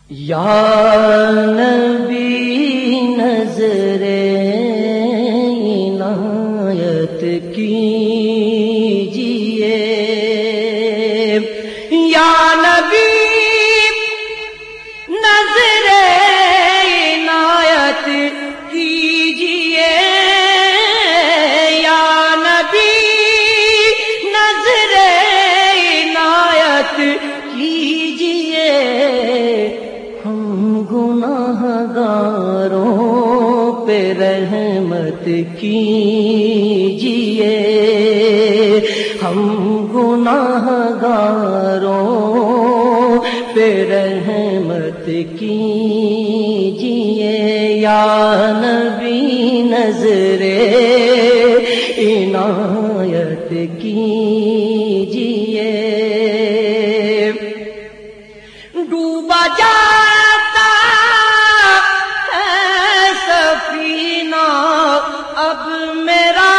یا نبی نظر عنایت کیجئے، یا نبی نظر عنایت کیجئے، یا نبی نظر عنایت کیجئے، ہم گناہ گاروں پہ رحمت کیجئے، ہم گناہ گاروں پہ رحمت کیجئے، یا نبی نظر عنایت کیجئے۔ ڈوبا جاتا ہے سفینہ اب میرا،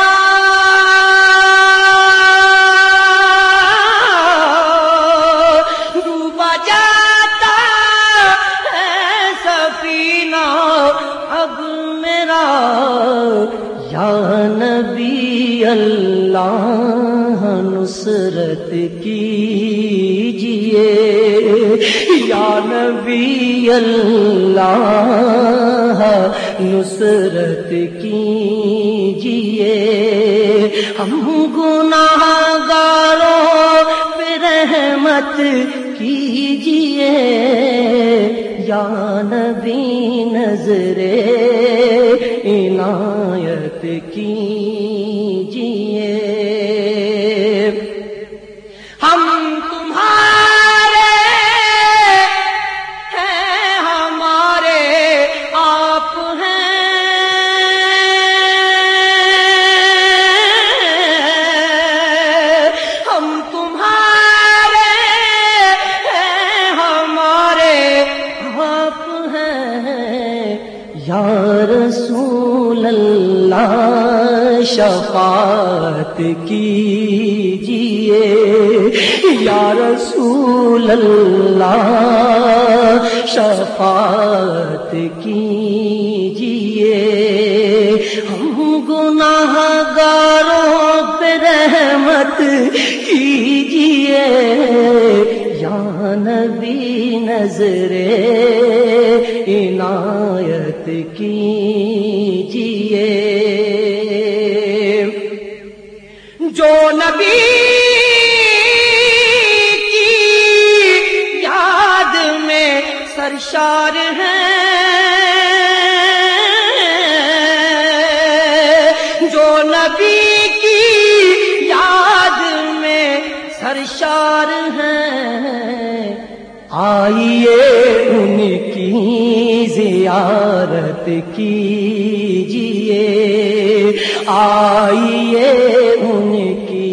ڈوبا جاتا ہے سفینہ اب میرا، یا نبی اللہ نصرت کیجئے، یا نبی اللہ نصرت کیجئے، ہم گناہ گاروں پہ رحمت کیجئے، یا نبی نظر عنایت کیجئے۔ ہم تمہارے ہیں، ہمارے آپ ہیں، ہم تمہارے ہیں، ہمارے آپ ہیں، یا رسول اللہ شفاعت کیجئے، یا رسول اللہ شفاعت کیجئے، ہم گناہ گاروں پہ رحمت کیجئے، یا نبی نظر عنایت کیجئے۔ جو نبی کی یاد میں سرشار ہیں، جو نبی کی یاد میں سرشار ہیں، آئیے ان کی زیارت کیجئے، آئیے ان کی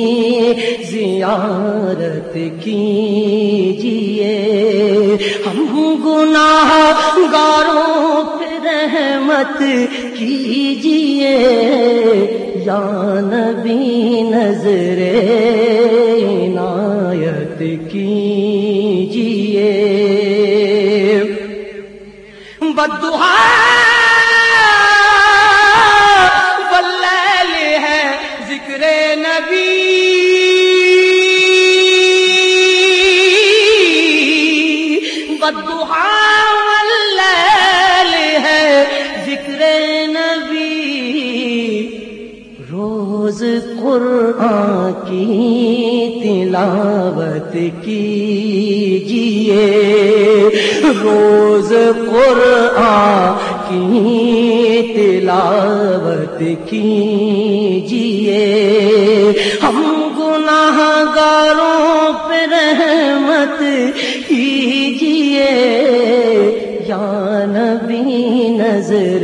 زیارت کیجئے، ہم گناہ گاروں پہ رحمت کیجئے، یا نبی نظر عنایت کیجئے۔ بددعا واللیل ہے ذکر نبی، بددعا واللیل ہے ذکر نبی، روز قرآن کی تلاوت کیجئے، روز قرآن کی تلاوت کیجئے، ہم گناہ گاروں پہ رحمت کیجئے، یا نبی نظر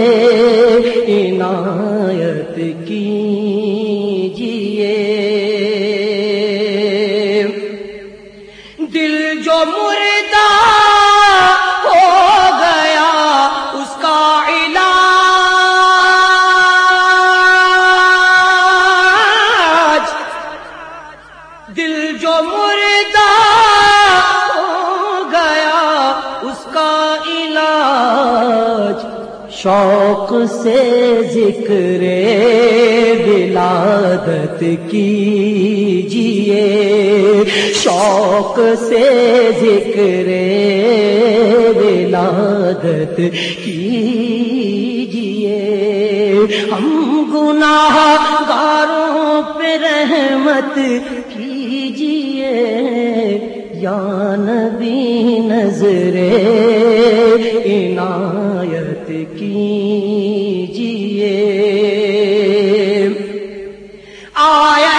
عنایت کیجئے۔ دل جو مردہ ہو گیا اس کا علاج، دل جو مردہ ہو گیا شوق سے ذکر ولادت کیجئے، شوق سے ذکر ولادت کیجئے، ہم گناہ گاروں پہ رحمت کیجئے، یا نبی نظر عنایت کیجئے۔ آیا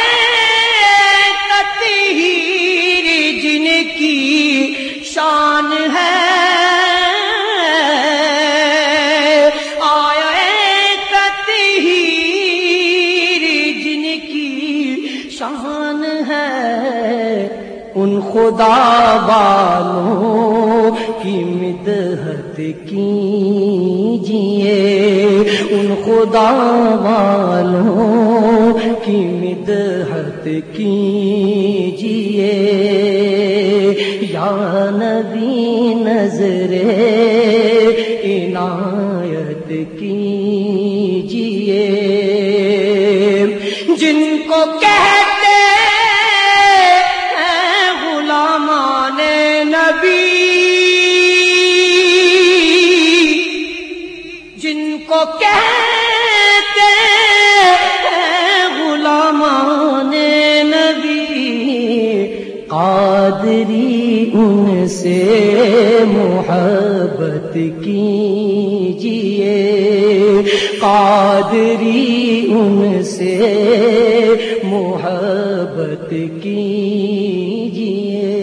تطہیر جن کی شان ہے، آیا تطہیر جن کی شان ہے، ان خدا والوں کی مدحت کیجئے، ان خدا والوں کی مدحت کیجئے، یا نبی نظر عنایت کیجئے۔ جن کو کہتے ہیں غلامان نبی، جن کو کہتے ہیں غلامان نبی، قادری ان سے محبت کیجئے، قادری ان سے محبت کیجئے،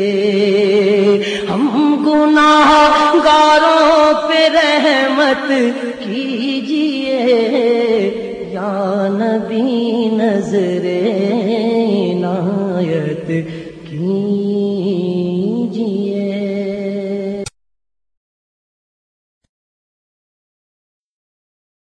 ہم گناہ گاروں پہ رحمت کیجئے، یا نبی نظر عنایت کیجئے۔